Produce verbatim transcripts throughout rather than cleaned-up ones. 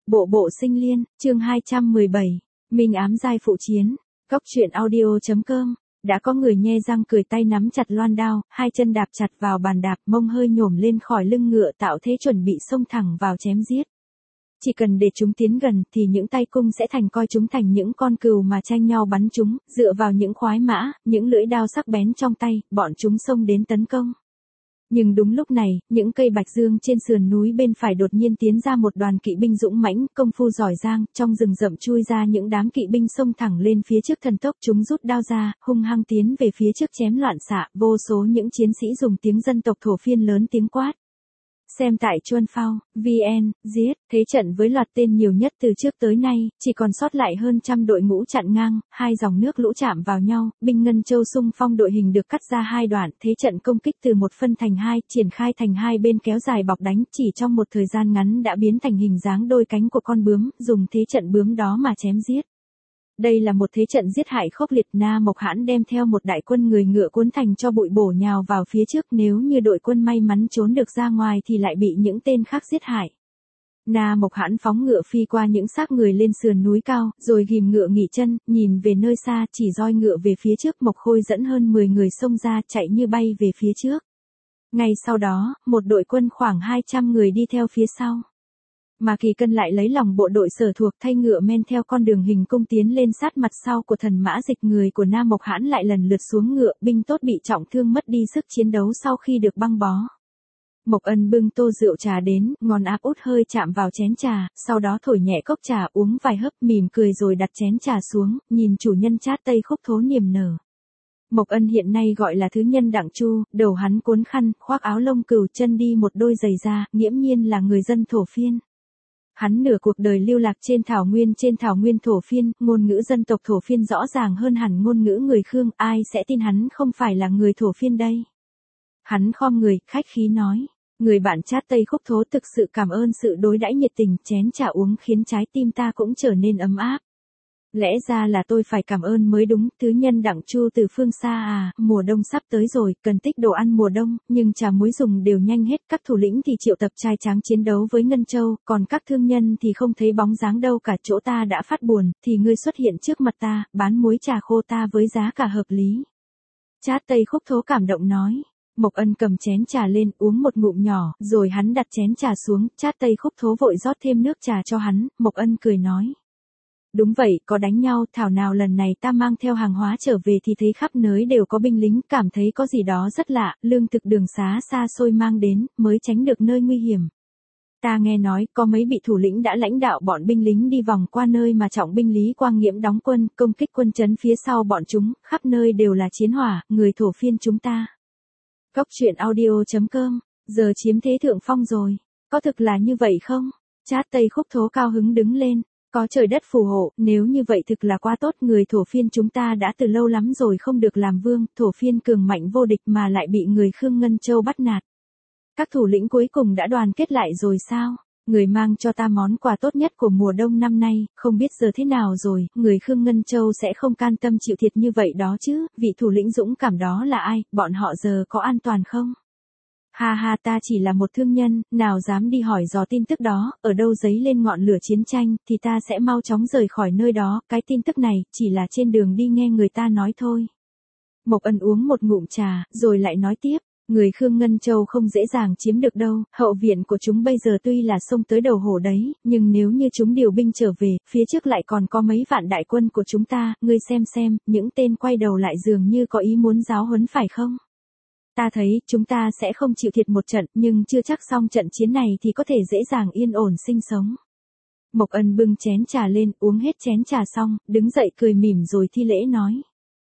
Bộ bộ sinh liên, chương hai trăm mười bảy, Minh ám giai phụ chiến, Cốc truyện audio.com, đã có người nhe răng cười tay nắm chặt loan đao, hai chân đạp chặt vào bàn đạp, mông hơi nhổm lên khỏi lưng ngựa tạo thế chuẩn bị xông thẳng vào chém giết. Chỉ cần để chúng tiến gần thì những tay cung sẽ thành coi chúng thành những con cừu mà tranh nhau bắn chúng, dựa vào những khoái mã, những lưỡi đao sắc bén trong tay, bọn chúng xông đến tấn công. Nhưng đúng lúc này, những cây bạch dương trên sườn núi bên phải đột nhiên tiến ra một đoàn kỵ binh dũng mãnh, công phu giỏi giang, trong rừng rậm chui ra những đám kỵ binh xông thẳng lên phía trước thần tốc, chúng rút đao ra, hung hăng tiến về phía trước chém loạn xạ, vô số những chiến sĩ dùng tiếng dân tộc thổ phiên lớn tiếng quát. Xem tại Chuân Phao, vê en, giết, thế trận với loạt tên nhiều nhất từ trước tới nay, chỉ còn sót lại hơn trăm đội ngũ chặn ngang, hai dòng nước lũ chạm vào nhau, binh Ngân Châu xung phong đội hình được cắt ra hai đoạn, thế trận công kích từ một phân thành hai, triển khai thành hai bên kéo dài bọc đánh, chỉ trong một thời gian ngắn đã biến thành hình dáng đôi cánh của con bướm, dùng thế trận bướm đó mà chém giết. Đây là một thế trận giết hại khốc liệt. Na Mộc Hãn đem theo một đại quân người ngựa cuốn thành cho bụi bổ nhào vào phía trước, nếu như đội quân may mắn trốn được ra ngoài thì lại bị những tên khác giết hại. Na Mộc Hãn phóng ngựa phi qua những xác người lên sườn núi cao, rồi ghim ngựa nghỉ chân, nhìn về nơi xa, chỉ roi ngựa về phía trước. Mộc Khôi dẫn hơn mười người xông ra, chạy như bay về phía trước. Ngay sau đó, một đội quân khoảng hai trăm người đi theo phía sau. Mà Kỳ Cân lại lấy lòng bộ đội sở thuộc, thay ngựa men theo con đường hình cung tiến lên sát mặt sau của Thần Mã Dịch. Người của Na Mộc Hãn lại lần lượt xuống ngựa, binh tốt bị trọng thương mất đi sức chiến đấu sau khi được băng bó. Mộc Ân bưng tô rượu trà đến, ngón áp út hơi chạm vào chén trà, sau đó thổi nhẹ cốc trà uống vài hớp, mỉm cười rồi đặt chén trà xuống, nhìn chủ nhân Trát Tây Khúc Thố niềm nở. Mộc Ân hiện nay gọi là thứ nhân Đặng Chu, đầu hắn cuốn khăn, khoác áo lông cừu, chân đi một đôi giày da, nghiễm nhiên là người dân thổ phiên. Hắn nửa cuộc đời lưu lạc trên thảo nguyên trên thảo nguyên thổ phiên, ngôn ngữ dân tộc thổ phiên rõ ràng hơn hẳn ngôn ngữ người Khương, ai sẽ tin hắn không phải là người thổ phiên đây. Hắn khom người, khách khí nói, người bạn Trát Tây Khúc Thố thực sự cảm ơn sự đối đãi nhiệt tình, chén trà uống khiến trái tim ta cũng trở nên ấm áp. Lẽ ra là tôi phải cảm ơn mới đúng, thứ nhân Đặng Chu từ phương xa à, mùa đông sắp tới rồi, cần tích đồ ăn mùa đông, nhưng trà muối dùng đều nhanh hết, các thủ lĩnh thì triệu tập trai tráng chiến đấu với Ngân Châu, còn các thương nhân thì không thấy bóng dáng đâu cả. Chỗ ta đã phát buồn, thì ngươi xuất hiện trước mặt ta, bán muối trà khô ta với giá cả hợp lý. Trát Tây Khúc Thố cảm động nói. Mộc Ân cầm chén trà lên, uống một ngụm nhỏ, rồi hắn đặt chén trà xuống, Trát Tây Khúc Thố vội rót thêm nước trà cho hắn, Mộc Ân cười nói. Đúng vậy, có đánh nhau, thảo nào lần này ta mang theo hàng hóa trở về thì thấy khắp nơi đều có binh lính, cảm thấy có gì đó rất lạ, lương thực đường xá xa xôi mang đến, mới tránh được nơi nguy hiểm. Ta nghe nói, có mấy vị thủ lĩnh đã lãnh đạo bọn binh lính đi vòng qua nơi mà trọng binh Lý Quang Nghiễm đóng quân, công kích quân trấn phía sau bọn chúng, khắp nơi đều là chiến hỏa, người thổ phiên chúng ta. Cốc truyện audio.com, giờ chiếm thế thượng phong rồi, có thực là như vậy không? Trát Tây Khúc Thố cao hứng đứng lên. Có trời đất phù hộ, nếu như vậy thực là quá tốt, người thổ phiên chúng ta đã từ lâu lắm rồi không được làm vương, thổ phiên cường mạnh vô địch mà lại bị người Khương Ngân Châu bắt nạt. Các thủ lĩnh cuối cùng đã đoàn kết lại rồi sao? Người mang cho ta món quà tốt nhất của mùa đông năm nay, không biết giờ thế nào rồi, người Khương Ngân Châu sẽ không can tâm chịu thiệt như vậy đó chứ, vị thủ lĩnh dũng cảm đó là ai, bọn họ giờ có an toàn không? Ha ha, ta chỉ là một thương nhân, nào dám đi hỏi dò tin tức đó, ở đâu dấy lên ngọn lửa chiến tranh, thì ta sẽ mau chóng rời khỏi nơi đó, cái tin tức này, chỉ là trên đường đi nghe người ta nói thôi. Mộc Ân uống một ngụm trà, rồi lại nói tiếp, người Khương Ngân Châu không dễ dàng chiếm được đâu, hậu viện của chúng bây giờ tuy là xông tới đầu hồ đấy, nhưng nếu như chúng điều binh trở về, phía trước lại còn có mấy vạn đại quân của chúng ta, ngươi xem xem, những tên quay đầu lại dường như có ý muốn giáo huấn phải không? Ta thấy, chúng ta sẽ không chịu thiệt một trận, nhưng chưa chắc xong trận chiến này thì có thể dễ dàng yên ổn sinh sống. Mộc Ân bưng chén trà lên, uống hết chén trà xong, đứng dậy cười mỉm rồi thi lễ nói.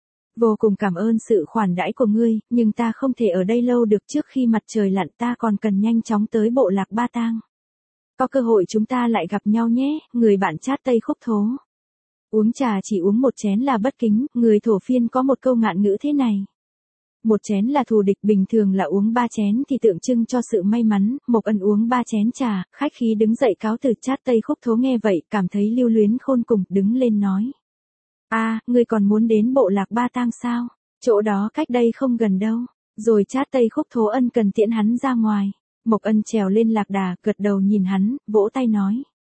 Vô cùng cảm ơn sự khoản đãi của ngươi, nhưng ta không thể ở đây lâu được, trước khi mặt trời lặn ta còn cần nhanh chóng tới bộ lạc Ba Tang. Có cơ hội chúng ta lại gặp nhau nhé, người bạn Trát Tây Khúc Thố. Uống trà chỉ uống một chén là bất kính, người thổ phiên có một câu ngạn ngữ thế này. Một chén là thù địch, bình thường là uống ba chén thì tượng trưng cho sự may mắn. Mộc Ân uống ba chén trà, khách khí đứng dậy cáo từ. Trát Tây Khúc Thố nghe vậy, cảm thấy lưu luyến khôn cùng, đứng lên nói. A, à, ngươi còn muốn đến bộ lạc Ba Tang sao? Chỗ đó cách đây không gần đâu. Rồi Trát Tây Khúc Thố ân cần tiễn hắn ra ngoài. Mộc Ân trèo lên lạc đà, gật đầu nhìn hắn, vỗ tay nói.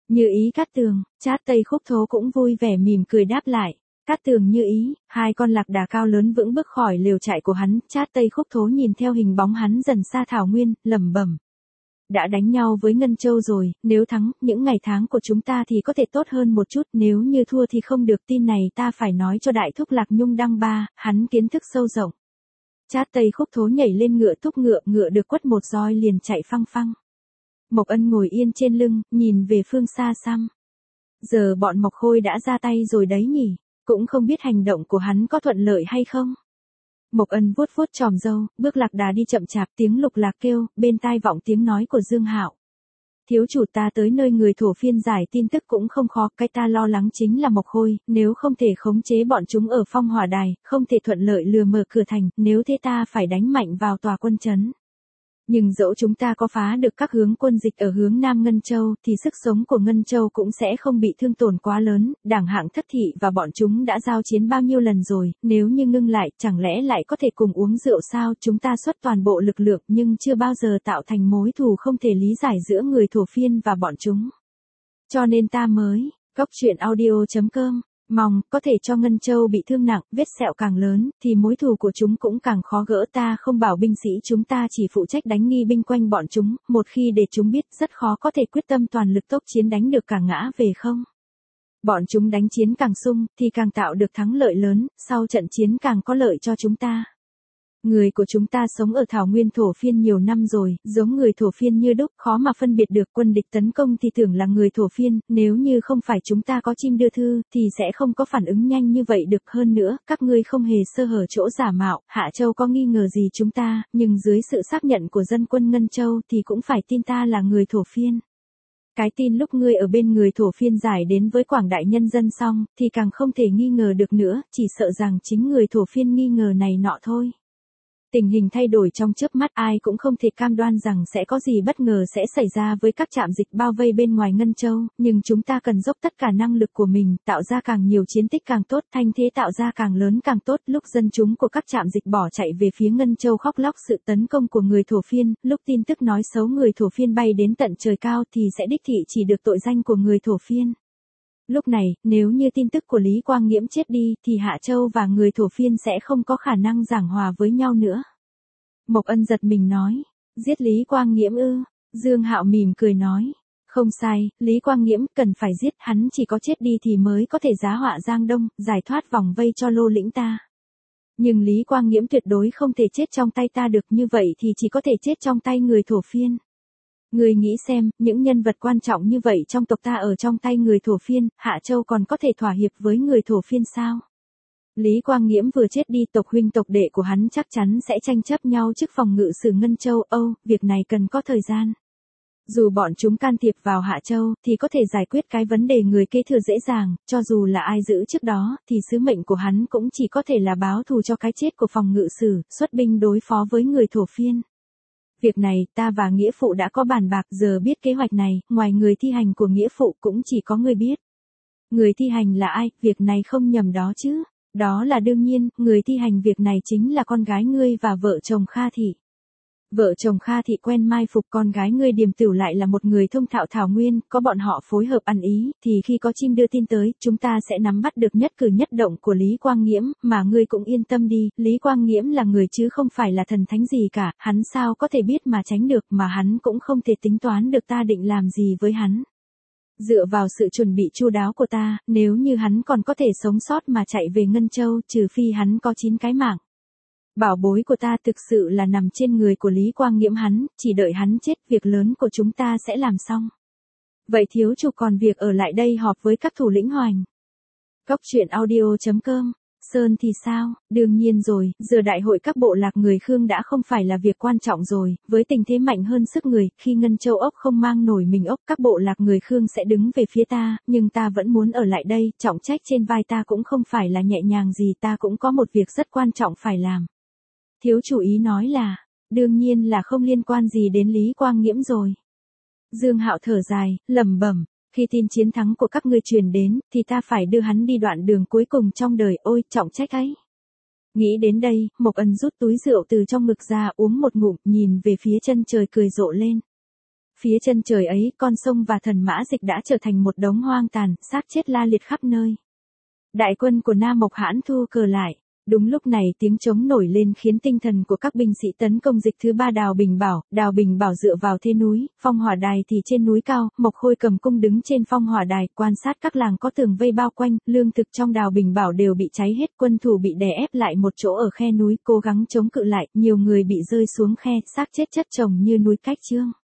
Như ý Cát Tường, Trát Tây Khúc Thố cũng vui vẻ mỉm cười đáp lại. Cát Tường Như ý, hai con lạc đà cao lớn vững bước khỏi lều trại của hắn, Trát Tây Khúc Thố nhìn theo hình bóng hắn dần xa thảo nguyên, lẩm bẩm. Đã đánh nhau với Ngân Châu rồi, nếu thắng, những ngày tháng của chúng ta thì có thể tốt hơn một chút, nếu như thua thì không được, tin này ta phải nói cho đại thúc Lạc Nhung Đăng Ba, hắn kiến thức sâu rộng. Trát Tây Khúc Thố nhảy lên ngựa thúc ngựa, ngựa được quất một roi liền chạy phăng phăng. Mộc Ân ngồi yên trên lưng, nhìn về phương xa xăm. Giờ bọn Mộc Khôi đã ra tay rồi đấy nhỉ, cũng không biết hành động của hắn có thuận lợi hay không. Mộc Ân vuốt vuốt chòm râu, bước lạc đà đi chậm chạp, tiếng lục lạc kêu, bên tai vọng tiếng nói của Dương Hạo. Thiếu chủ ta tới nơi người thổ phiên giải tin tức cũng không khó, cái ta lo lắng chính là Mộc Khôi, nếu không thể khống chế bọn chúng ở phong hỏa đài, không thể thuận lợi lừa mở cửa thành, nếu thế ta phải đánh mạnh vào tòa quân trấn. Nhưng dẫu chúng ta có phá được các hướng quân dịch ở hướng Nam Ngân Châu, thì sức sống của Ngân Châu cũng sẽ không bị thương tổn quá lớn, đảng hạng Thất Thị và bọn chúng đã giao chiến bao nhiêu lần rồi, nếu như ngưng lại, chẳng lẽ lại có thể cùng uống rượu sao, chúng ta xuất toàn bộ lực lượng nhưng chưa bao giờ tạo thành mối thù không thể lý giải giữa người thổ phiên và bọn chúng. Cho nên ta mới, góc truyện audio chấm com. Mong, có thể cho Ngân Châu bị thương nặng, vết sẹo càng lớn, thì mối thù của chúng cũng càng khó gỡ, ta không bảo binh sĩ chúng ta chỉ phụ trách đánh nghi binh quanh bọn chúng, một khi để chúng biết rất khó có thể quyết tâm toàn lực tốc chiến đánh được cả ngã về không. Bọn chúng đánh chiến càng sung, thì càng tạo được thắng lợi lớn, sau trận chiến càng có lợi cho chúng ta. Người của chúng ta sống ở thảo nguyên thổ phiên nhiều năm rồi, giống người thổ phiên như đúc, khó mà phân biệt được, quân địch tấn công thì tưởng là người thổ phiên, nếu như không phải chúng ta có chim đưa thư, thì sẽ không có phản ứng nhanh như vậy được. Hơn nữa, các ngươi không hề sơ hở chỗ giả mạo, Hạ Châu có nghi ngờ gì chúng ta, nhưng dưới sự xác nhận của dân quân Ngân Châu thì cũng phải tin ta là người thổ phiên. Cái tin lúc ngươi ở bên người thổ phiên giải đến với quảng đại nhân dân xong, thì càng không thể nghi ngờ được nữa, chỉ sợ rằng chính người thổ phiên nghi ngờ này nọ thôi. Tình hình thay đổi trong chớp mắt, ai cũng không thể cam đoan rằng sẽ có gì bất ngờ sẽ xảy ra với các trạm dịch bao vây bên ngoài Ngân Châu, nhưng chúng ta cần dốc tất cả năng lực của mình, tạo ra càng nhiều chiến tích càng tốt, thanh thế tạo ra càng lớn càng tốt. Lúc dân chúng của các trạm dịch bỏ chạy về phía Ngân Châu khóc lóc sự tấn công của người thổ phiên, lúc tin tức nói xấu người thổ phiên bay đến tận trời cao thì sẽ đích thị chỉ được tội danh của người thổ phiên. Lúc này, nếu như tin tức của Lý Quang Nghiễm chết đi, thì Hạ Châu và người thổ phiên sẽ không có khả năng giảng hòa với nhau nữa. Mộc Ân giật mình nói, giết Lý Quang Nghiễm ư? Dương Hạo mỉm cười nói, không sai, Lý Quang Nghiễm cần phải giết, hắn chỉ có chết đi thì mới có thể giá họa Giang Đông, giải thoát vòng vây cho Lô Lĩnh ta. Nhưng Lý Quang Nghiễm tuyệt đối không thể chết trong tay ta được, như vậy thì chỉ có thể chết trong tay người thổ phiên. Người nghĩ xem, những nhân vật quan trọng như vậy trong tộc ta ở trong tay người thổ phiên, Hạ Châu còn có thể thỏa hiệp với người thổ phiên sao? Lý Quang Nghiễm vừa chết đi, tộc huynh tộc đệ của hắn chắc chắn sẽ tranh chấp nhau trước phòng ngự sử Ngân Châu. Âu, việc này cần có thời gian. Dù bọn chúng can thiệp vào Hạ Châu, thì có thể giải quyết cái vấn đề người kế thừa dễ dàng, cho dù là ai giữ trước đó, thì sứ mệnh của hắn cũng chỉ có thể là báo thù cho cái chết của phòng ngự sử, xuất binh đối phó với người thổ phiên. Việc này, ta và nghĩa phụ đã có bàn bạc, giờ biết kế hoạch này, ngoài người thi hành của nghĩa phụ cũng chỉ có người biết. Người thi hành là ai, việc này không nhầm đó chứ? Đó là đương nhiên, người thi hành việc này chính là con gái ngươi và vợ chồng Kha Thị. Vợ chồng Kha Thị quen mai phục, con gái ngươi Điềm Tửu lại là một người thông thạo thảo nguyên, có bọn họ phối hợp ăn ý, thì khi có chim đưa tin tới, chúng ta sẽ nắm bắt được nhất cử nhất động của Lý Quang Nghiễm, mà ngươi cũng yên tâm đi, Lý Quang Nghiễm là người chứ không phải là thần thánh gì cả, hắn sao có thể biết mà tránh được, mà hắn cũng không thể tính toán được ta định làm gì với hắn. Dựa vào sự chuẩn bị chu đáo của ta, nếu như hắn còn có thể sống sót mà chạy về Ngân Châu, trừ phi hắn có chín cái mạng. Bảo bối của ta thực sự là nằm trên người của Lý Quang Nghiễm, hắn, chỉ đợi hắn chết, việc lớn của chúng ta sẽ làm xong. Vậy thiếu chủ còn việc ở lại đây họp với các thủ lĩnh Hoành. Góc truyện audio chấm com. Sơn thì sao? Đương nhiên rồi, giờ đại hội các bộ lạc người Khương đã không phải là việc quan trọng rồi, với tình thế mạnh hơn sức người, khi Ngân Châu ốc không mang nổi mình ốc, các bộ lạc người Khương sẽ đứng về phía ta, nhưng ta vẫn muốn ở lại đây, trọng trách trên vai ta cũng không phải là nhẹ nhàng gì, ta cũng có một việc rất quan trọng phải làm. Thiếu chủ ý nói là, đương nhiên là không liên quan gì đến Lý Quang Nghiễm rồi. Dương Hạo thở dài, lẩm bẩm, khi tin chiến thắng của các ngươi truyền đến, thì ta phải đưa hắn đi đoạn đường cuối cùng trong đời, ôi, trọng trách ấy. Nghĩ đến đây, Mộc Ân rút túi rượu từ trong ngực ra, uống một ngụm, nhìn về phía chân trời cười rộ lên. Phía chân trời ấy, con sông và thần mã dịch đã trở thành một đống hoang tàn, xác chết la liệt khắp nơi. Đại quân của Nam Mộc Hãn thu cờ lại. Đúng lúc này tiếng trống nổi lên khiến tinh thần của các binh sĩ tấn công dịch thứ ba Đào Bình Bảo. Đào Bình Bảo dựa vào thế núi, phong hỏa đài thì trên núi cao. Mộc Khôi cầm cung đứng trên phong hỏa đài, quan sát các làng có tường vây bao quanh. Lương thực trong Đào Bình Bảo đều bị cháy hết, quân thủ bị đè ép lại một chỗ ở khe núi, cố gắng chống cự lại. Nhiều người bị rơi xuống khe, xác chết chất chồng như núi Cách Trương.